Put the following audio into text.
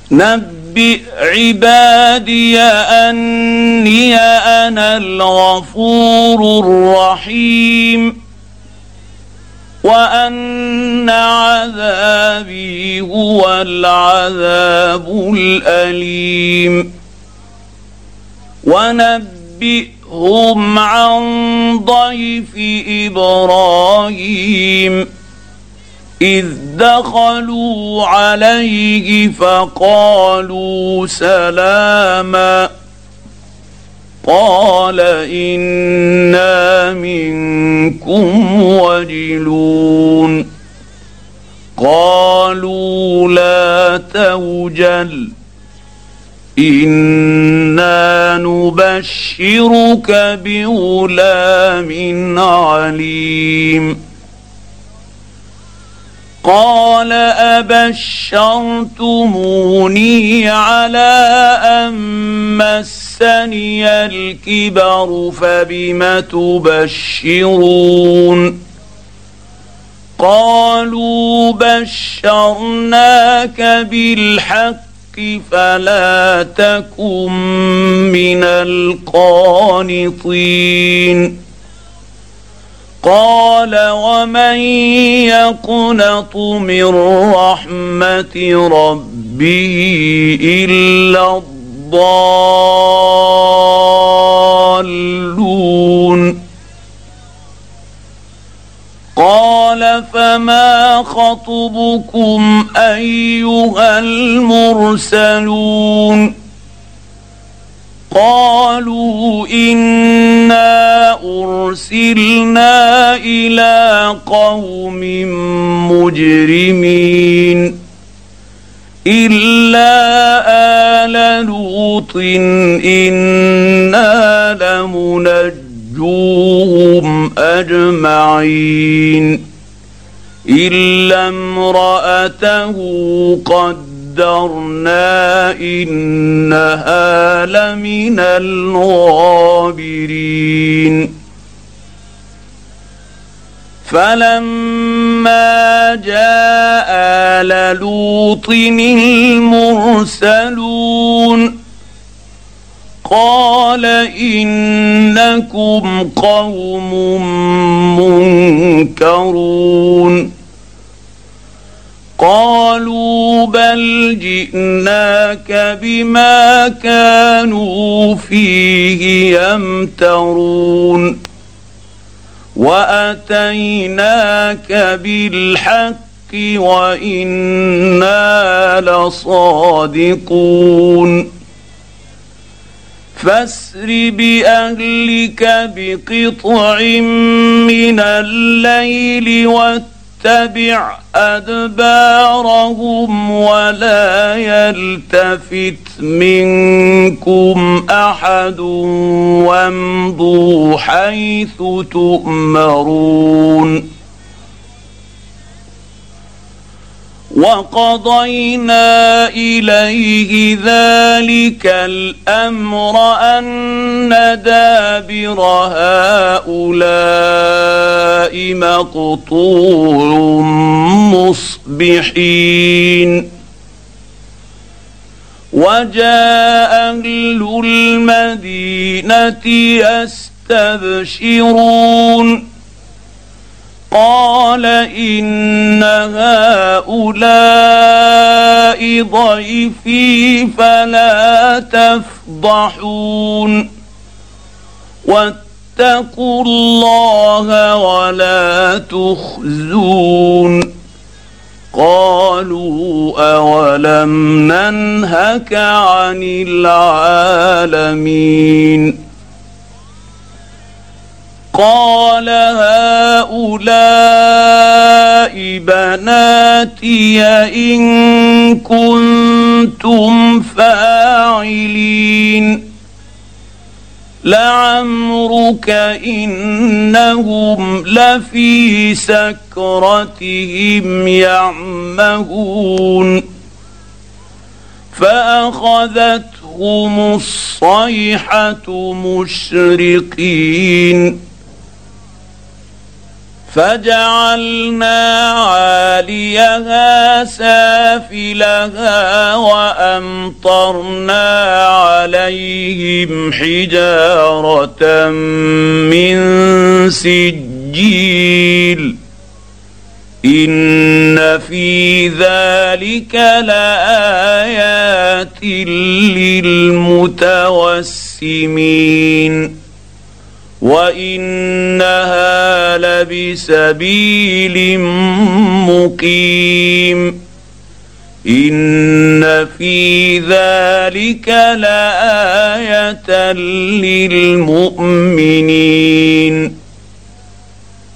نبئ عبادي أني أنا الغفور الرحيم وأن عذابي هو العذاب الأليم ونبئهم عن ضيف إبراهيم إذ دخلوا عليه فقالوا سلاما قال إنا منكم وجلون قالوا لا توجل إنا نبشرك بغلام عليم قال أبشرتموني على أن مسني الكبر فبم تبشرون قالوا بشرناك بالحق فلا تكن من القانطين قال ومن يقنط من رحمة ربه إلا الضالون قال فما خطبكم أيها المرسلون قالوا إنا أرسلنا إلى قوم مجرمين إلا آل لوط إنا لمنجوهم أجمعين إلا امرأته قدرنا إنها لمن الغابرين فلما جاء آل لوط المرسلون قال إنكم قوم منكرون قالوا بل جئناك بما كانوا فيه يمترون وأتيناك بالحق وإنا لصادقون فاسر بأهلك بقطع من الليل واتبع أدبارهم ولا يلتفت منكم أحد وامضوا حيث تؤمرون وقضينا إليه ذلك الأمر أن دابر هؤلاء مقطوع مصبحين وجاء أهل المدينة يستبشرون قال إن هؤلاء ضيفي فلا تفضحون واتقوا الله ولا تخزون قالوا أولم ننهك عن العالمين قال هؤلاء بناتي إن كنتم فاعلين لعمرك إنهم لفي سكرتهم يعمهون فأخذتهم الصيحة مشرقين فجعلنا عاليها سافلها وامطرنا عليهم حجاره من سجيل ان في ذلك لايات للمتوسمين وانها لبسبيل مقيم ان في ذلك لايه للمؤمنين